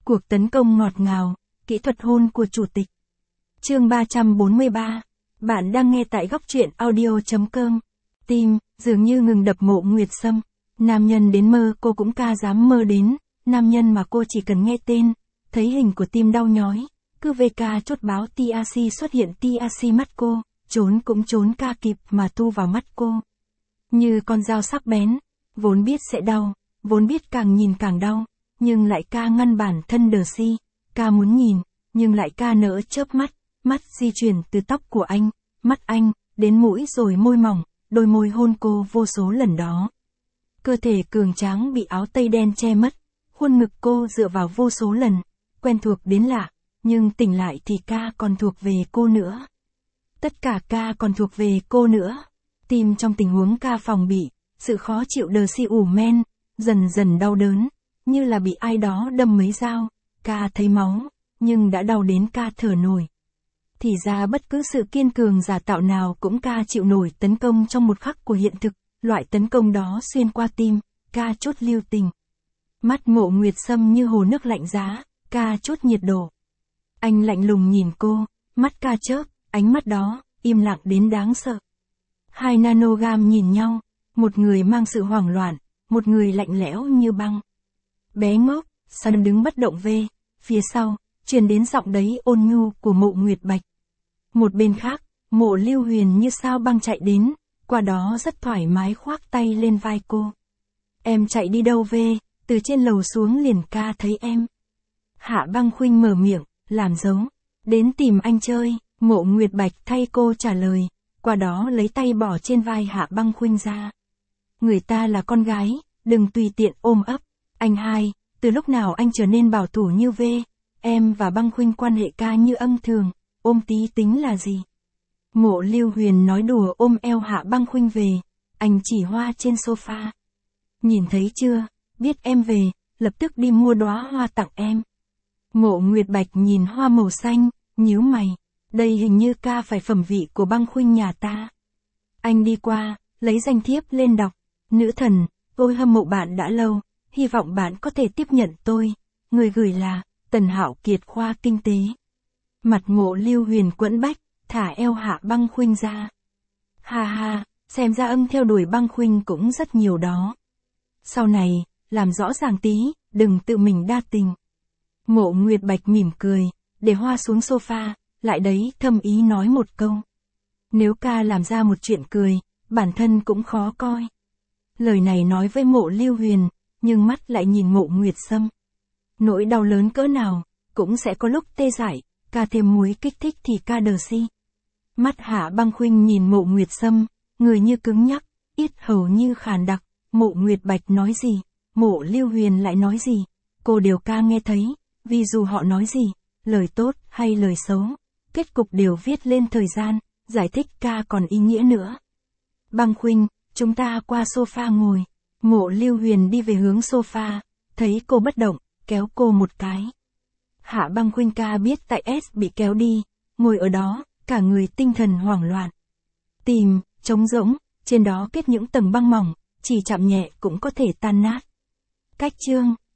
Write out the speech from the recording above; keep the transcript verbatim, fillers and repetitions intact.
Cuộc tấn công ngọt ngào, kỹ thuật hôn của chủ tịch. Chương ba trăm bốn mươi ba. Bạn đang nghe tại góc truyện audio chấm com. Tim dường như ngừng đập. Mộ Nguyệt Sâm. Nam nhân đến mơ cô cũng ca dám mơ đến, nam nhân mà cô chỉ cần nghe tên, thấy hình của tim đau nhói, cứ vê ca chốt báo tê a xê xuất hiện. tê a xê mắt cô, trốn cũng trốn ca kịp mà thu vào mắt cô. Như con dao sắc bén, vốn biết sẽ đau, vốn biết càng nhìn càng đau, nhưng lại ca ngăn bản thân đờ si, ca muốn nhìn, nhưng lại ca nỡ chớp mắt, mắt di chuyển từ tóc của anh, mắt anh, đến mũi rồi môi mỏng, đôi môi hôn cô vô số lần đó. Cơ thể cường tráng bị áo tây đen che mất, khuôn ngực cô dựa vào vô số lần, quen thuộc đến lạ, nhưng tỉnh lại thì ca còn thuộc về cô nữa. Tất cả ca còn thuộc về cô nữa. Tim trong tình huống ca phòng bị, sự khó chịu đờ si ủ men, dần dần đau đớn, như là bị ai đó đâm mấy dao, ca thấy máu, nhưng đã đau đến ca thở nổi. Thì ra bất cứ sự kiên cường giả tạo nào cũng ca chịu nổi tấn công trong một khắc của hiện thực, loại tấn công đó xuyên qua tim, ca chốt lưu tình. Mắt Mộ Nguyệt Sâm như hồ nước lạnh giá, ca chốt nhiệt độ. Anh lạnh lùng nhìn cô, mắt ca chớp, ánh mắt đó, im lặng đến đáng sợ. Hai nanogam nhìn nhau, một người mang sự hoảng loạn, một người lạnh lẽo như băng. Bé ngốc, sao đứng bất động về, phía sau, truyền đến giọng đấy ôn nhu của Mộ Nguyệt Bạch. Một bên khác, Mộ Lưu Huyền như sao băng chạy đến, qua đó rất thoải mái khoác tay lên vai cô. Em chạy đi đâu về, từ trên lầu xuống liền ca thấy em. Hạ Băng Khuynh mở miệng, làm dấu, đến tìm anh chơi. Mộ Nguyệt Bạch thay cô trả lời, qua đó lấy tay bỏ trên vai Hạ Băng Khuynh ra. Người ta là con gái, đừng tùy tiện ôm ấp. Anh hai, từ lúc nào anh trở nên bảo thủ như vê, em và Băng Khuynh quan hệ ca như âm thường, ôm tí tính là gì? Mộ Lưu Huyền nói đùa ôm eo Hạ Băng Khuynh về, anh chỉ hoa trên sofa. Nhìn thấy chưa, biết em về, lập tức đi mua đóa hoa tặng em. Mộ Nguyệt Bạch nhìn hoa màu xanh, nhíu mày, đây hình như ca phải phẩm vị của Băng Khuynh nhà ta. Anh đi qua, lấy danh thiếp lên đọc, nữ thần, tôi hâm mộ bạn đã lâu, hy vọng bạn có thể tiếp nhận tôi. Người gửi là Tần Hạo Kiệt khoa kinh tế. Mặt Mộ Lưu Huyền quẫn bách, thả eo Hạ Băng Khuynh ra. Ha ha, xem ra âm theo đuổi Băng Khuynh cũng rất nhiều đó. Sau này, làm rõ ràng tí, đừng tự mình đa tình. Mộ Nguyệt Bạch mỉm cười, để hoa xuống sofa, lại đấy thâm ý nói một câu. Nếu ca làm ra một chuyện cười, bản thân cũng khó coi. Lời này nói với Mộ Lưu Huyền, nhưng mắt lại nhìn Mộ Nguyệt Sâm. Nỗi đau lớn cỡ nào, cũng sẽ có lúc tê dại, ca thêm muối kích thích thì ca đờ si. Mắt Hạ Băng Khuynh nhìn Mộ Nguyệt Sâm, người như cứng nhắc, yết hầu như khàn đặc. Mộ Nguyệt Bạch nói gì, Mộ Lưu Huyền lại nói gì, cô đều ca nghe thấy, vì dù họ nói gì, lời tốt hay lời xấu, kết cục đều viết lên thời gian, giải thích ca còn ý nghĩa nữa. Băng Khuynh, chúng ta qua sofa ngồi. Mộ Lưu Huyền đi về hướng sofa, thấy cô bất động, kéo cô một cái. Hạ Băng Khuynh ca biết tại S bị kéo đi, ngồi ở đó, cả người tinh thần hoảng loạn. Tìm, trống rỗng, trên đó kết những tầng băng mỏng, chỉ chạm nhẹ cũng có thể tan nát. Cách chương